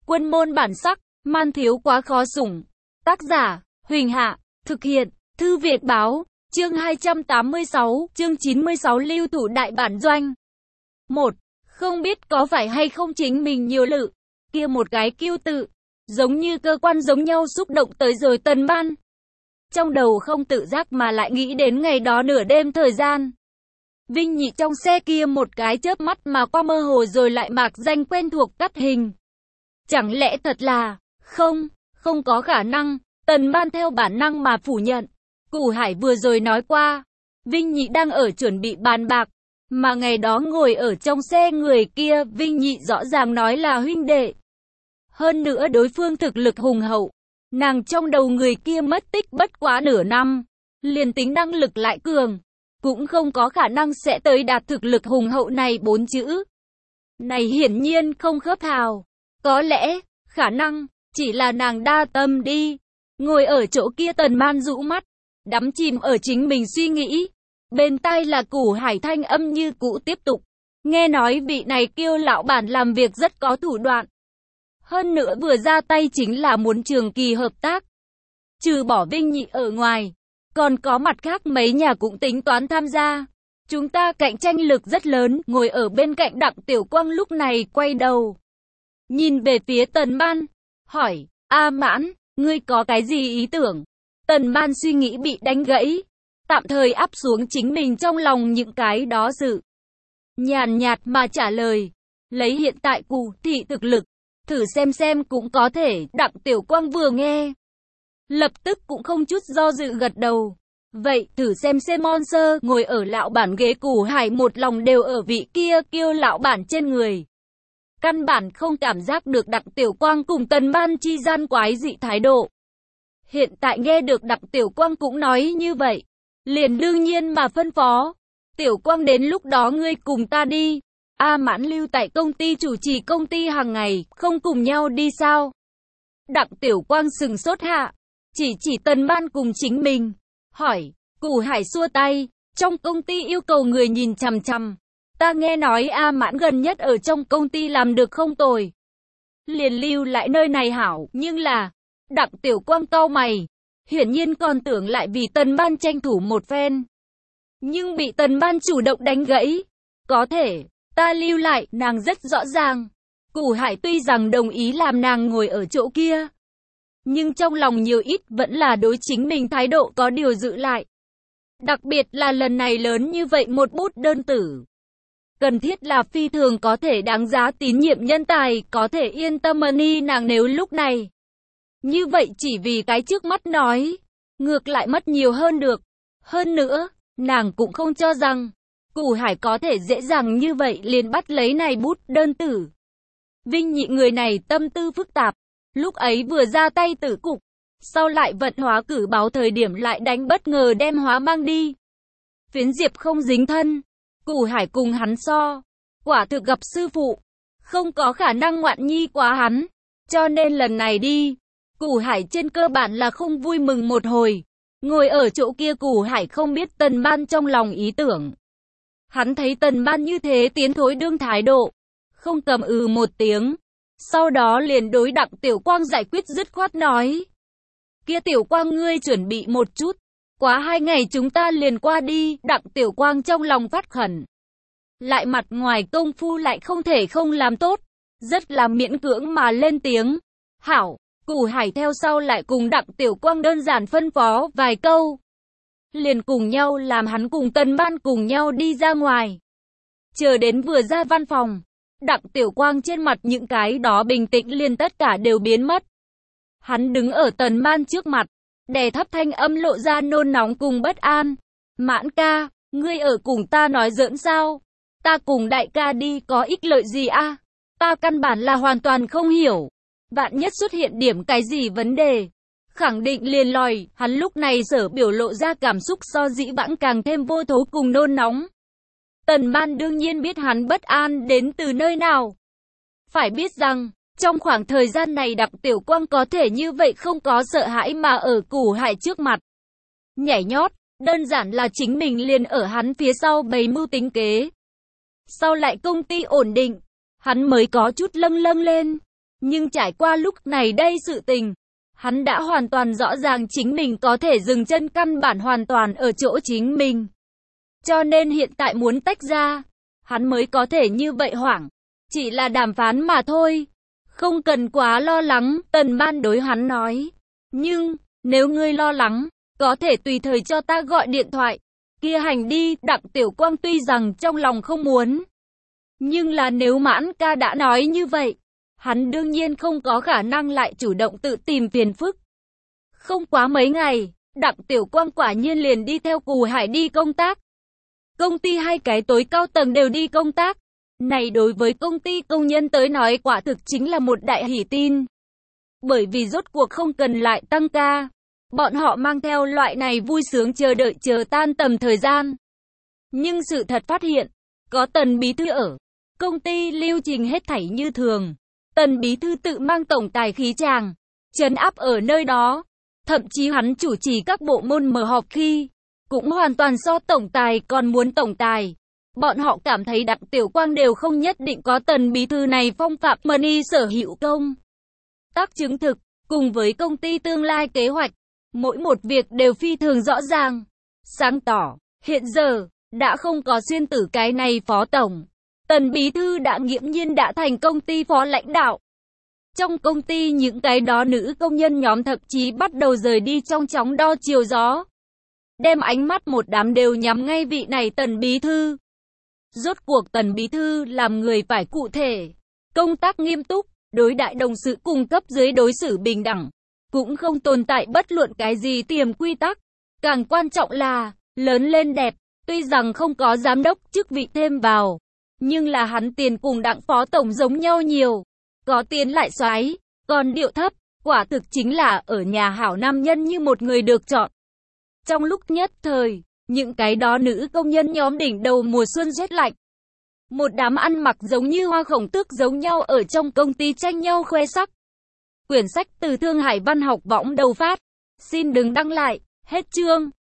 Quân môn bản sắc, man thiếu quá khó sủng. Tác giả, Huỳnh Hạ, thực hiện, Thư Việt Báo, chương 286, chương 96 lưu thủ đại bản doanh. 1. Không biết có phải hay không chính mình nhiều lự, kia một cái kiêu tự, giống như cơ quan giống nhau xúc động tới rồi Tần Ban. Trong đầu không tự giác mà lại nghĩ đến ngày đó nửa đêm thời gian. Vinh Nhị trong xe kia một cái chớp mắt mà qua mơ hồ rồi lại mạc danh quen thuộc cắt hình. Chẳng lẽ thật là, không có khả năng, Tần Ban theo bản năng mà phủ nhận. Củ Hải vừa rồi nói qua, Vinh Nhị đang ở chuẩn bị bàn bạc, mà ngày đó ngồi ở trong xe người kia Vinh Nhị rõ ràng nói là huynh đệ. Hơn nữa đối phương thực lực hùng hậu, nàng trong đầu người kia mất tích bất quá nửa năm, liền tính năng lực lại cường, cũng không có khả năng sẽ tới đạt thực lực hùng hậu này 4 chữ. Này hiển nhiên không khớp hào, có lẽ, khả năng, chỉ là nàng đa tâm đi. Ngồi ở chỗ kia Tần Ban rũ mắt, đắm chìm ở chính mình suy nghĩ. Bên tai là Củ Hải thanh âm như cũ tiếp tục. Nghe nói vị này Kiêu lão bản làm việc rất có thủ đoạn. Hơn nữa vừa ra tay chính là muốn trường kỳ hợp tác. Trừ bỏ Vinh Nhị ở ngoài, còn có mặt khác mấy nhà cũng tính toán tham gia. Chúng ta cạnh tranh lực rất lớn. Ngồi ở bên cạnh Đặng Tiểu Quang lúc này quay đầu, nhìn về phía Tần Ban, hỏi, A Mãn, ngươi có cái gì ý tưởng? Tần Ban suy nghĩ bị đánh gãy, tạm thời áp xuống chính mình trong lòng những cái đó sự. Nhàn nhạt mà trả lời, lấy hiện tại Cù thị thực lực, thử xem cũng có thể. Đặng Tiểu Quang vừa nghe, lập tức cũng không chút do dự gật đầu. Vậy thử xem Monster ngồi ở lão bản ghế Củ Hải một lòng đều ở vị kia Kiêu lão bản trên người. Căn bản không cảm giác được Đặng Tiểu Quang cùng Tần Ban chi gian quái dị thái độ. Hiện tại nghe được Đặng Tiểu Quang cũng nói như vậy, liền đương nhiên mà phân phó. Tiểu Quang đến lúc đó ngươi cùng ta đi. A Mãn lưu tại công ty chủ trì công ty hàng ngày, không cùng nhau đi sao? Đặng Tiểu Quang sừng sốt hạ, chỉ Tần Ban cùng chính mình. Hỏi, Củ Hải xua tay, trong công ty yêu cầu người nhìn chằm chằm. Ta nghe nói A Mãn gần nhất ở trong công ty làm được không tồi, liền lưu lại nơi này hảo. Nhưng là, Đặng Tiểu Quang cau mày, hiển nhiên còn tưởng lại vì Tần Ban tranh thủ một phen. Nhưng bị Tần Ban chủ động đánh gãy. Có thể, ta lưu lại, nàng rất rõ ràng. Củ Hải tuy rằng đồng ý làm nàng ngồi ở chỗ kia, nhưng trong lòng nhiều ít vẫn là đối chính mình thái độ có điều giữ lại. Đặc biệt là lần này lớn như vậy một bút đơn tử, cần thiết là phi thường có thể đáng giá tín nhiệm nhân tài, có thể yên tâm money nàng nếu lúc này. Như vậy chỉ vì cái trước mắt nói, ngược lại mất nhiều hơn được. Hơn nữa, nàng cũng không cho rằng Củ Hải có thể dễ dàng như vậy liền bắt lấy này bút đơn tử. Vinh Nhị người này tâm tư phức tạp, lúc ấy vừa ra tay tử cục, sau lại vận hóa cử báo thời điểm lại đánh bất ngờ đem hóa mang đi. Phiến diệp không dính thân, Củ Hải cùng hắn so, quả thực gặp sư phụ, không có khả năng ngoạn nhi quá hắn. Cho nên lần này đi, Củ Hải trên cơ bản là không vui mừng một hồi. Ngồi ở chỗ kia Củ Hải không biết Tần Ban trong lòng ý tưởng. Hắn thấy Tần Ban như thế tiến thối đương thái độ, không cầm một tiếng. Sau đó liền đối Đặng Tiểu Quang giải quyết dứt khoát nói, kia Tiểu Quang ngươi chuẩn bị một chút, quá 2 ngày chúng ta liền qua đi. Đặng Tiểu Quang trong lòng phát khẩn, lại mặt ngoài công phu lại không thể không làm tốt, rất là miễn cưỡng mà lên tiếng, hảo. Củ Hải theo sau lại cùng Đặng Tiểu Quang đơn giản phân phó vài câu, liền cùng nhau làm hắn cùng Tần Ban cùng nhau đi ra ngoài. Chờ đến vừa ra văn phòng, Đặng Tiểu Quang trên mặt những cái đó bình tĩnh liền tất cả đều biến mất. Hắn đứng ở Tần Ban trước mặt, đè thấp thanh âm lộ ra nôn nóng cùng bất an. Mãn ca, ngươi ở cùng ta nói giỡn sao? Ta cùng đại ca đi có ích lợi gì a? Ta căn bản là hoàn toàn không hiểu. Vạn nhất xuất hiện điểm cái gì vấn đề, khẳng định liền lòi. Hắn lúc này sở biểu lộ ra cảm xúc so dĩ vãng càng thêm vô thố cùng nôn nóng. Tần Ban đương nhiên biết hắn bất an đến từ nơi nào. Phải biết rằng, trong khoảng thời gian này Đặng Tiểu Quang có thể như vậy không có sợ hãi mà ở Củ Hải trước mặt nhảy nhót, đơn giản là chính mình liền ở hắn phía sau bày mưu tính kế. Sau lại công ty ổn định, hắn mới có chút lâng lâng lên. Nhưng trải qua lúc này đây sự tình, hắn đã hoàn toàn rõ ràng chính mình có thể dừng chân căn bản hoàn toàn ở chỗ chính mình. Cho nên hiện tại muốn tách ra, hắn mới có thể như vậy hoảng. Chỉ là đàm phán mà thôi. Không cần quá lo lắng, Tần Man đối hắn nói. Nhưng, nếu ngươi lo lắng, có thể tùy thời cho ta gọi điện thoại. Kia hành đi, Đặng Tiểu Quang tuy rằng trong lòng không muốn. Nhưng là nếu Mãn ca đã nói như vậy, hắn đương nhiên không có khả năng lại chủ động tự tìm phiền phức. Không quá mấy ngày, Đặng Tiểu Quang quả nhiên liền đi theo Cù Hải đi công tác. Công ty hai cái tối cao tầng đều đi công tác. Này đối với công ty công nhân tới nói quả thực chính là một đại hỷ tin. Bởi vì rốt cuộc không cần lại tăng ca. Bọn họ mang theo loại này vui sướng chờ đợi chờ tan tầm thời gian. Nhưng sự thật phát hiện, có Tần Bí Thư ở. Công ty lưu trình hết thảy như thường. Tần Bí Thư tự mang tổng tài khí chàng, trấn áp ở nơi đó. Thậm chí hắn chủ trì các bộ môn mở họp khi, cũng hoàn toàn so tổng tài còn muốn tổng tài. Bọn họ cảm thấy Đặng Tiểu Quang đều không nhất định có Tần Bí Thư này phong phạm money sở hữu công tác chứng thực, cùng với công ty tương lai kế hoạch. Mỗi một việc đều phi thường rõ ràng, sáng tỏ. Hiện giờ, đã không có Xuyên Tử cái này phó tổng. Tần Bí Thư đã nghiễm nhiên đã thành công ty phó lãnh đạo. Trong công ty những cái đó nữ công nhân nhóm thậm chí bắt đầu rời đi trong chóng đo chiều gió. Đem ánh mắt một đám đều nhắm ngay vị này Tần Bí Thư. Rốt cuộc Tần Bí Thư làm người phải cụ thể, công tác nghiêm túc, đối đại đồng sự cùng cấp dưới đối xử bình đẳng. Cũng không tồn tại bất luận cái gì tiềm quy tắc. Càng quan trọng là, lớn lên đẹp, tuy rằng không có giám đốc chức vị thêm vào. Nhưng là hắn tiền cùng Đặng phó tổng giống nhau nhiều. Có tiền lại soái, còn điệu thấp, quả thực chính là ở nhà hảo nam nhân như một người được chọn. Trong lúc nhất thời, những cái đó nữ công nhân nhóm đỉnh đầu mùa xuân rét lạnh. Một đám ăn mặc giống như hoa khổng tước giống nhau ở trong công ty tranh nhau khoe sắc. Quyển sách từ Thương Hải Văn học võng đầu phát. Xin đừng đăng lại, hết chương.